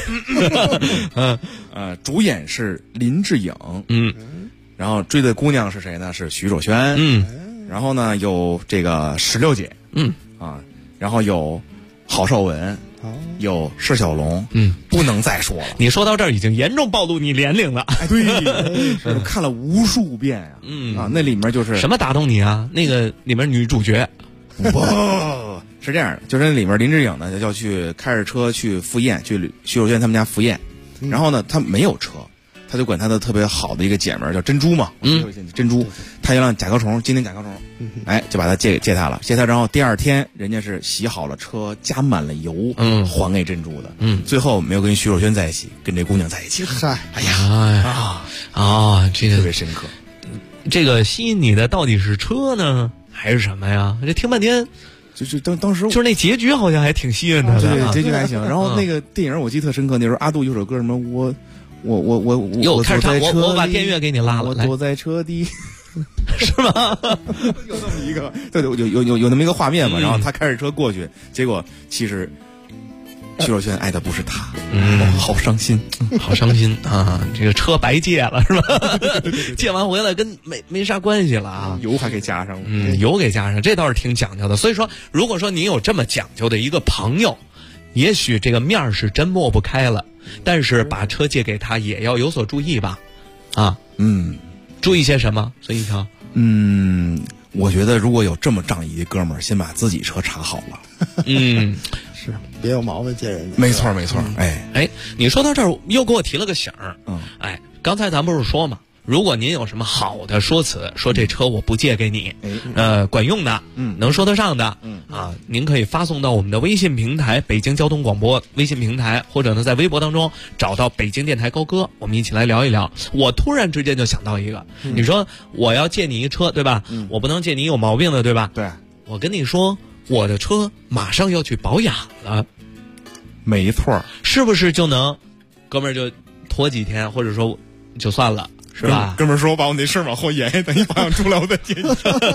主演是林志颖，然后追的姑娘是谁呢？是徐若瑄，然后呢有这个石榴姐，然后有郝邵文，有释小龙，不能再说了。 你说到这儿已经严重暴露你年龄了。 哎，对，我看了无数遍啊，那里面就是什么打动你啊？那个里面女主角， 不是这样的，就是那里面林志颖呢要去开着车去赴宴，去徐若瑄他们家赴宴，然后呢他没有车。他就管他的特别好的一个姐们儿叫珍珠嘛，珍珠，他要让甲壳虫，今天甲壳虫，就把他借他了，然后第二天人家是洗好了车，加满了油，还给珍珠的，最后没有跟徐若瑄在一起，跟这姑娘在一起。哎呀，这个特别深刻。 这个吸引你的到底是车呢，还是什么呀？这听半天。 就是当时就是那结局好像还挺吸引他的， 对，结局还行。然后那个电影我记得特深刻，那时候阿杜有首歌什么我开始唱，我把电乐给你拉了， 我坐在车底， 是吗？ 有那么一个，对，有那么一个画面嘛。然后他开着车过去，结果其实徐若瑄爱的不是他，好伤心， 好伤心啊！这个车白借了是吧？借完回来跟没啥关系了啊， 油还给加上， 油给加上，这倒是挺讲究的。所以说，如果说你有这么讲究的一个朋友，也许这个面是真抹不开了。但是把车借给他也要有所注意吧，注意些什么？孙一超， 我觉得如果有这么仗义的哥们儿，先把自己车查好了， 是别有毛病借人家， 没错， 哎，你说到这儿又给我提了个醒儿，刚才咱不是说嘛，如果您有什么好的说辞，说这车我不借给你，管用的，能说得上的，您可以发送到我们的微信平台北京交通广播微信平台，或者呢在微博当中找到北京电台高歌，我们一起来聊一聊。我突然之间就想到一个，你说我要借你一车，对吧？我不能借你有毛病的，对吧？ 对， 我跟你说，我的车马上要去保养了， 没错， 是不是就能，哥们儿就拖几天，或者说就算了。是吧？ 哥们儿说我把我那事儿往后延，等你保养出来我再借你。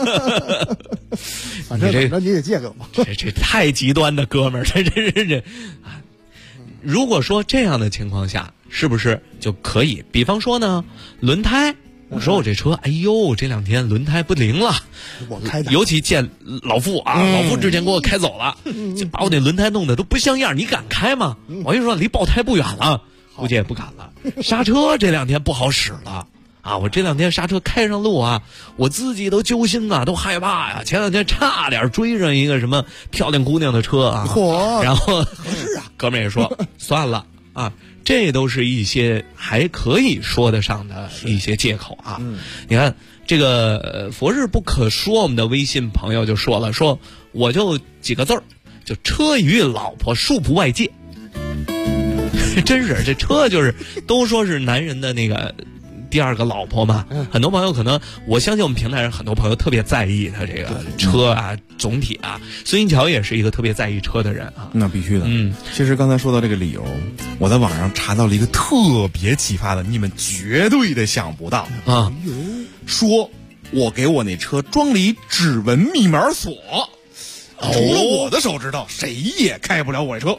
反正你得借给我。 这太极端的哥们儿，这。如果说这样的情况下，是不是就可以？比方说呢，轮胎。我说我这车，哎呦，这2天轮胎不灵了， 我开的。 尤其见老傅啊，老傅之前给我开走了，就把我那轮胎弄得都不像样，你敢开吗？我跟你说，离爆胎不远了，估计也不敢了。刹车这2天不好使了。我这2天刹车开上路啊，我自己都揪心啊，都害怕呀。前2天差点追上一个什么漂亮姑娘的车啊，然后是啊， 哥们也说算了啊，这都是一些还可以说得上的一些借口啊。你看这个佛日不可说，我们的微信朋友就说了，说我就几个字儿，就车与老婆恕不外借。真是这车就是都说是男人的那个第2个老婆嘛，很多朋友可能，我相信我们平台上很多朋友特别在意他这个车啊，总体啊。孙银桥也是一个特别在意车的人啊， 那必须的。其实刚才说到这个理由，我在网上查到了一个特别奇葩的，你们绝对的想不到啊！说我给我那车装了一指纹密码锁，除了我的手指头，谁也开不了我这车。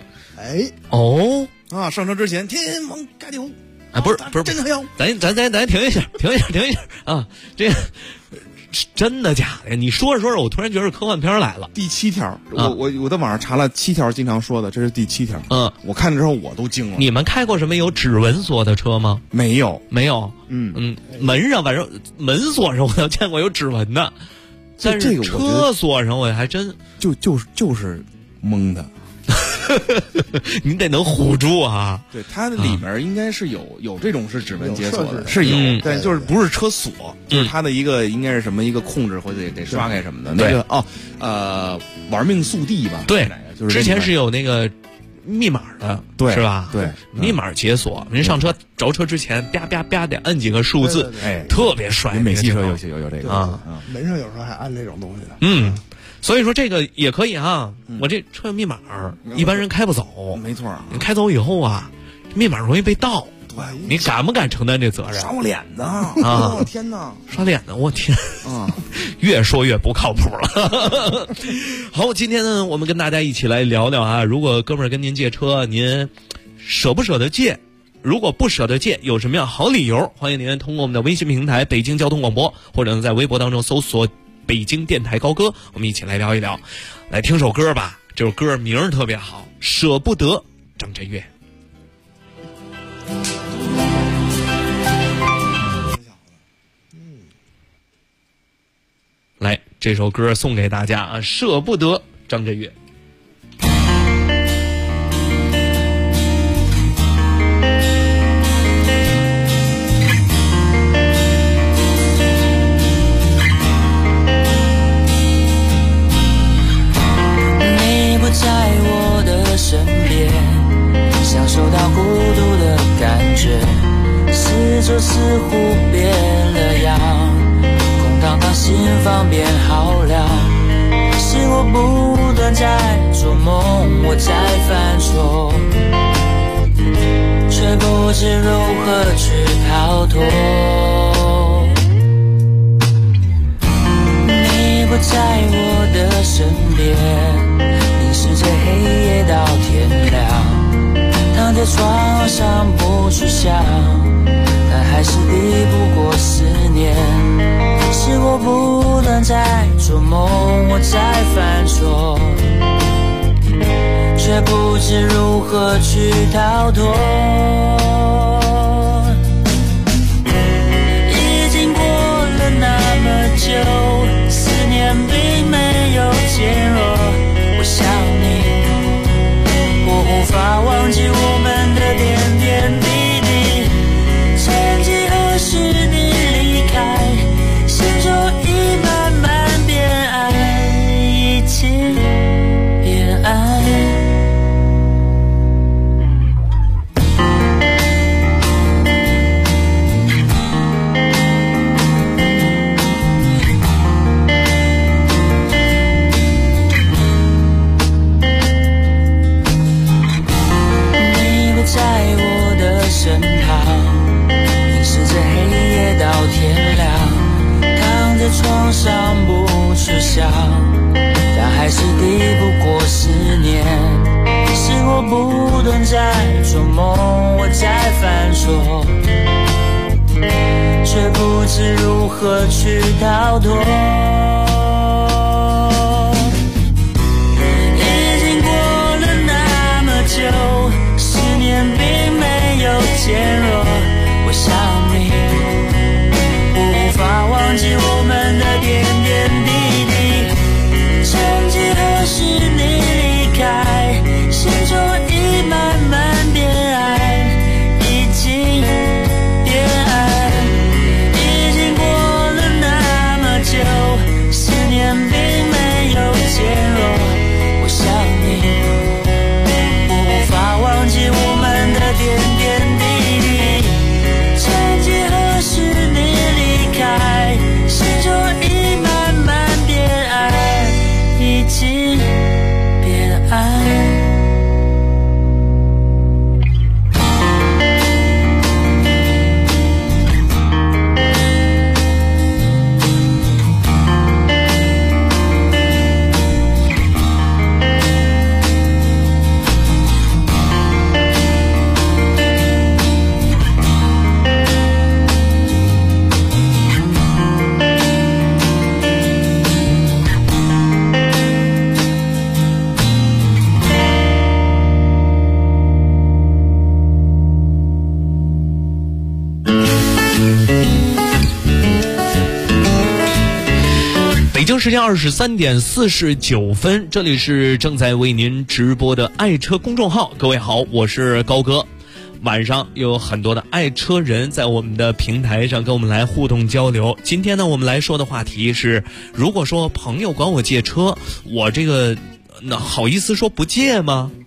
上车之前天王盖地虎。 不是， 真的要咱停一下啊！这是真的假的？你说着我突然觉得科幻片来了。 第7条，我在网上查了7条，经常说的，这是第7条。我看了之后我都惊了。 你们开过什么有指纹锁的车吗？ 没有。 门上反正门锁上我倒见过有指纹的，但是车锁上我还真就是蒙的。 你得能唬住啊！ 对，它里面应该是有这种是指纹解锁的，是有，但就是不是车锁，就是它的一个应该是什么一个控制或者得刷开什么的。那个玩命速递吧， 对，就是之前是有那个密码的， 对， 是吧？ 对， 密码解锁，您上车着车之前，啪啪啪得按几个数字， 哎， 特别帅。 美系车有这个啊，门上有时候还按这种东西的。 所以说这个也可以啊。我这车有密码，一般人开不走。 没错， 你开走以后啊，密码容易被盗。 对， 你敢不敢承担这责任？ 刷我脸呢啊！ 我天哪， 刷脸呢！我天啊！越说越不靠谱了。好，今天呢，我们跟大家一起来聊聊啊，如果哥们儿跟您借车，您舍不舍得借？如果不舍得借，有什么样好理由？欢迎您通过我们的微信平台北京交通广播，或者在微博当中搜索北京电台高歌，我们一起来聊一聊。来听首歌吧，这首歌名儿特别好，舍不得，张震岳。来，这首歌送给大家啊，舍不得，张震岳。 你不在我的身边，享受到孤独的感觉，四周似乎变了样，当心房变好亮，是我不断在做梦，我在犯错，却不知如何去逃脱。你不在我的身边，凝视着黑夜到天亮，躺在床上不去想，但还是抵不过思念，是我不断在做梦，我在犯错，却不知如何去逃脱。已经过了那么久，思念并没有减弱，我想你，我无法忘记我们的点点滴滴，曾几何时你离开，心就已慢慢变暗，已经变暗。你不在我的身旁，凝视着黑夜到天亮，躺在床上不去想，但还是抵不过思念，是我不断在做梦，我在犯错，却不知如何去逃脱。已经过了那么久，思念并没有减弱，我想你，我无法忘记我们的点点滴滴，曾几何时你离开，心就已慢慢变暗，已经变暗。已经过了那么久，思念并没有减弱，我想你，我无法忘记我们的点点滴滴，曾几何时你离开，心就已慢慢变暗，已经变暗。 北京时间23:49，这里是正在为您直播的爱车公众号。各位好，我是高哥。晚上有很多的爱车人在我们的平台上跟我们来互动交流。今天呢，我们来说的话题是，如果说朋友管我借车，我这个那好意思说不借吗？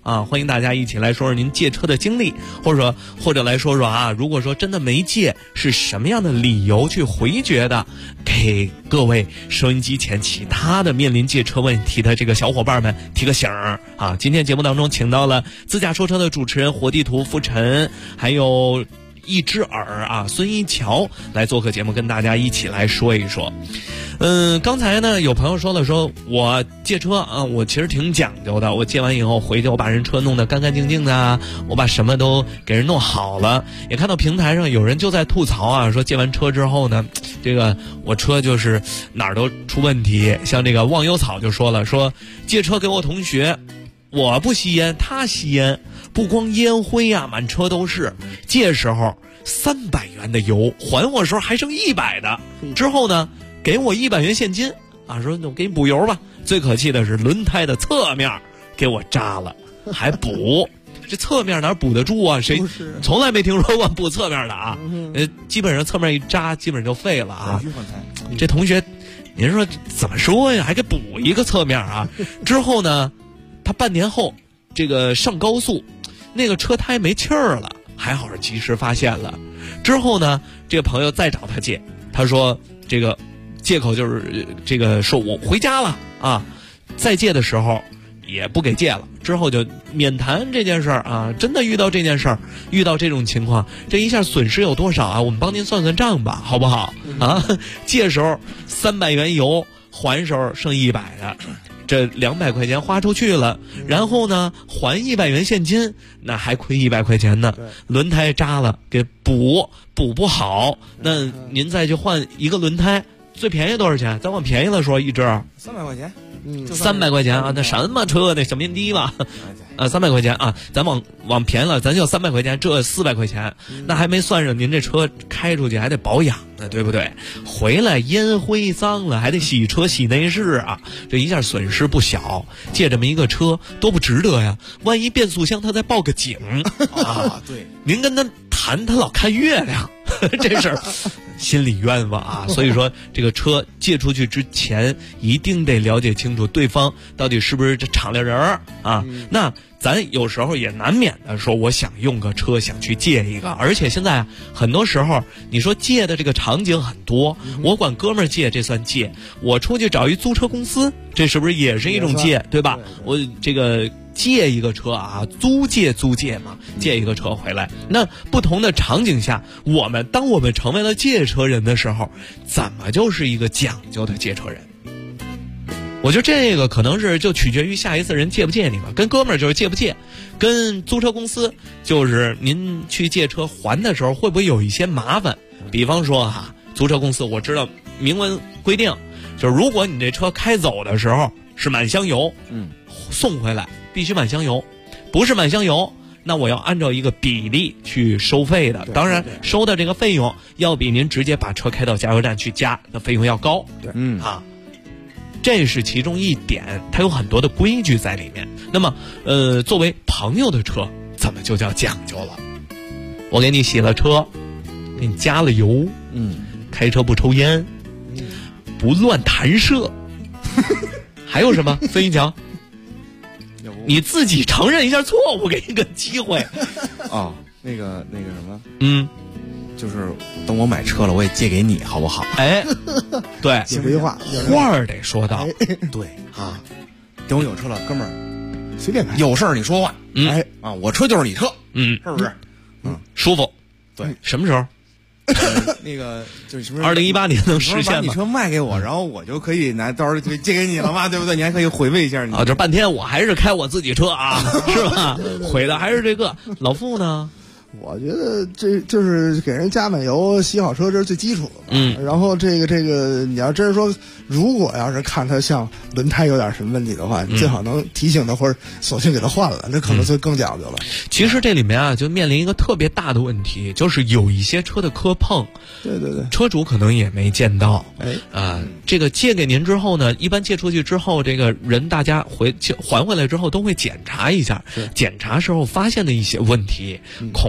啊，欢迎大家一起来说说您借车的经历，或者来说说啊，如果说真的没借，是什么样的理由去回绝的，给各位收音机前其他的面临借车问题的这个小伙伴们提个醒儿啊。今天节目当中请到了自驾说车的主持人火地图傅晨，还有一只耳啊孙一桥来做客节目，跟大家一起来说一说。刚才呢有朋友说了，说我借车啊，我其实挺讲究的，我借完以后回去我把人车弄得干干净净的啊，我把什么都给人弄好了。也看到平台上有人就在吐槽啊，说借完车之后呢，这个我车就是哪儿都出问题。像这个忘忧草就说了，说借车给我同学，我不吸烟，他吸烟，不光烟灰啊满车都是，借时候300元的油，还我时候还剩100的，之后呢给我100元现金啊，说我给你补油吧。最可气的是轮胎的侧面给我扎了，还补这侧面哪补得住啊？谁从来没听说过补侧面的啊？基本上侧面一扎基本上就废了啊。这同学您说怎么说呀，还给补一个侧面啊？之后呢他半年后这个上高速，那个车胎没气儿了，还好是及时发现了。之后呢这个朋友再找他借，他说这个借口就是这个说我回家了啊，再借的时候也不给借了，之后就免谈这件事儿啊。真的遇到这件事儿，遇到这种情况，这一下损失有多少啊？我们帮您算算账吧，好不好啊？借时候300元油，还时候剩100的，这200块钱花出去了，然后呢还100元现金，那还亏100块钱呢。轮胎扎了给补不好，那您再去换一个轮胎，最便宜多少钱？咱往便宜了说，一只 300块钱 ，300块钱啊，那什么车那小面的吧，300块钱啊，咱往便宜了，咱就300块钱，这400块钱，那还没算上您这车开出去还得保养呢，对不对？回来烟灰脏了，还得洗车洗内饰啊，这一下损失不小。借这么一个车多不值得呀！万一变速箱它再报个警啊， 对， 您跟他谈，他老看月亮，这事儿心里冤枉啊。所以说这个车借出去之前一定得了解清楚对方到底是不是这厂里人儿啊。那咱有时候也难免的说我想用个车，想去借一个，而且现在很多时候你说借的这个场景很多，我管哥们儿借这算借，我出去找一租车公司，这是不是也是一种借，对吧？我这个借一个车啊，租借嘛，借一个车回来。那不同的场景下，当我们成为了借车人的时候，怎么就是一个讲究的借车人？我觉得这个可能是就取决于下一次人借不借你吧。跟哥们儿就是借不借，跟租车公司就是您去借车还的时候会不会有一些麻烦？比方说租车公司我知道明文规定，就是如果你这车开走的时候是满箱油，送回来必须满箱油，不是满箱油，那我要按照一个比例去收费的。当然收的这个费用要比您直接把车开到加油站去加的费用要高。这是其中一点，它有很多的规矩在里面。那么作为朋友的车怎么就叫讲究了？我给你洗了车，给你加了油，开车不抽烟，不乱弹射，还有什么？孙一强，你自己承认一下错误，给一个机会。 哦，那个什么，就是等我买车了，我也借给你，好不好？ 哎，对， 写规划话得说到， 对啊，等我有车了，哥们儿， 随便开， 有事儿你说话，我车就是你车，是不是？ 舒服。 对， 什么时候？ 那个就是什么 ？2018年能实现吗？ 把你车卖给我，然后我就可以拿，到时候就借给你了嘛，对不对？你还可以回味一下你。 这半天我还是开我自己车啊，是吧？毁的还是这个。老傅呢？ 我觉得这就是给人加满油、洗好车，这是最基础的嘛。然后这个，你要真是说，如果要是看他像轮胎有点什么问题的话，你最好能提醒他或者索性给他换了，那可能就更讲究了。 其实这里面就面临一个特别大的问题，就是有一些车的磕碰， 对， 车主可能也没见到。这个借给您之后呢，一般借出去之后，这个人大家还回来之后都会检查一下，检查时候发现的一些问题，恐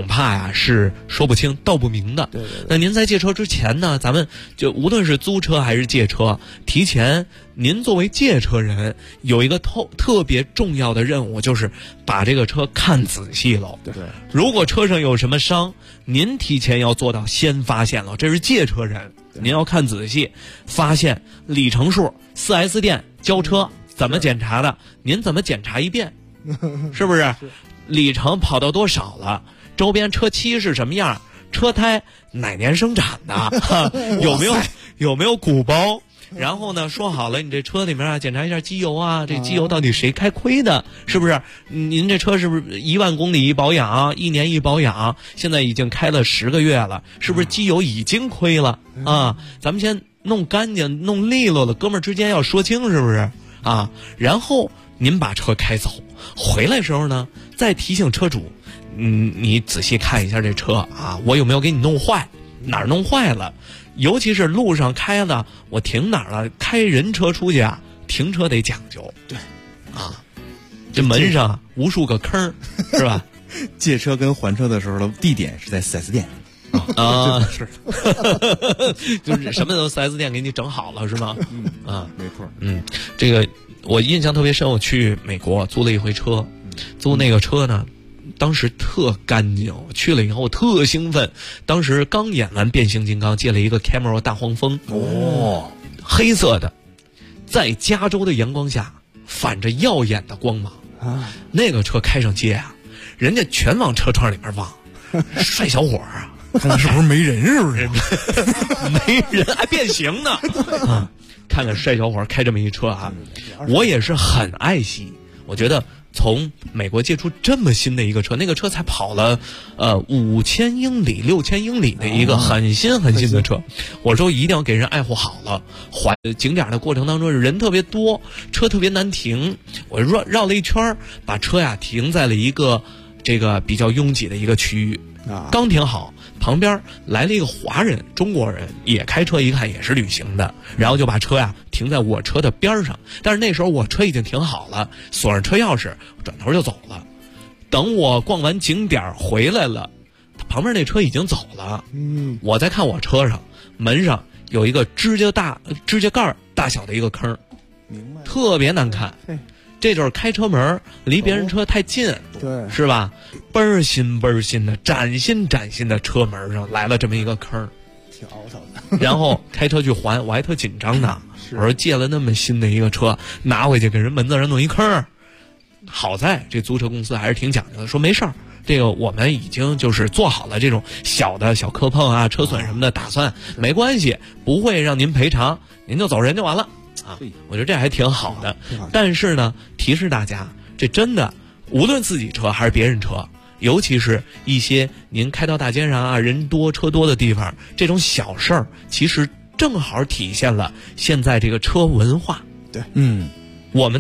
怕呀是说不清道不明的。 对。 那您在借车之前呢，咱们就无论是租车还是借车，提前您作为借车人有一个特别重要的任务，就是把这个车看仔细了。 对。 如果车上有什么伤，您提前要做到先发现了，这是借车人，您要看仔细，发现里程数，4S 店交车怎么检查的，您怎么检查一遍，是不是？里程跑到多少了？周边车漆是什么样？车胎哪年生产的？有没有鼓包？然后呢，说好了，你这车里面啊，检查一下机油啊，这机油到底谁开亏的？是不是？您这车是不是1万公里一保养，1年一保养？现在已经开了10个月了，是不是机油已经亏了啊？咱们先弄干净、弄利落了，哥们儿之间要说清，是不是啊？然后您把车开走，回来时候呢，再提醒车主，你仔细看一下这车啊，我有没有给你弄坏？哪儿弄坏了？尤其是路上开的，我停哪儿了？开人车出去啊，停车得讲究。 对， 啊，这门上无数个坑，是吧？ 借车跟还车的时候的地点是在 4S 店。 啊，是，就是什么都 4S 店给你整好了，是吗？ 没错。 这个我印象特别深，我去美国租了一回车，租那个车呢，当时特干净，去了以后特兴奋。当时刚演完变形金刚，借了一个 Camaro 大黄蜂，黑色的，在加州的阳光下反着耀眼的光芒啊！那个车开上街啊，人家全往车窗里边望，帅小伙啊！ 看是不是没人？是不是没人还变形呢？啊，看看帅小伙开这么一车啊，我也是很爱惜。我觉得从美国借出这么新的一个车，那个车才跑了5000英里、6000英里的一个很新的车，我说一定要给人爱护好了。景点的过程当中人特别多，车特别难停，我绕了一圈，把车呀停在了一个这个比较拥挤的一个区域。刚停好，旁边来了一个华人，中国人也开车，一看也是旅行的，然后就把车呀停在我车的边上。但是那时候我车已经停好了，锁上车钥匙，转头就走了。等我逛完景点回来了，旁边那车已经走了。我再看我车上门上有一个指甲盖大小的一个坑，特别难看。这就是开车门离别人车太近， 对， 是吧？倍儿新的，崭新的车门上来了这么一个坑， 挺凹槽的。 然后开车去还，我还特紧张呢。我说借了那么新的一个车，拿回去给人门子上弄一坑。好在这租车公司还是挺讲究的，说没事儿，这个我们已经就是做好了这种小磕碰啊、车损什么的打算，没关系，不会让您赔偿，您就走人就完了。我觉得这还挺好的，但是呢，提示大家，这真的无论自己车还是别人车，尤其是一些您开到大街上啊，人多车多的地方，这种小事儿，其实正好体现了现在这个车文化。 对， 我们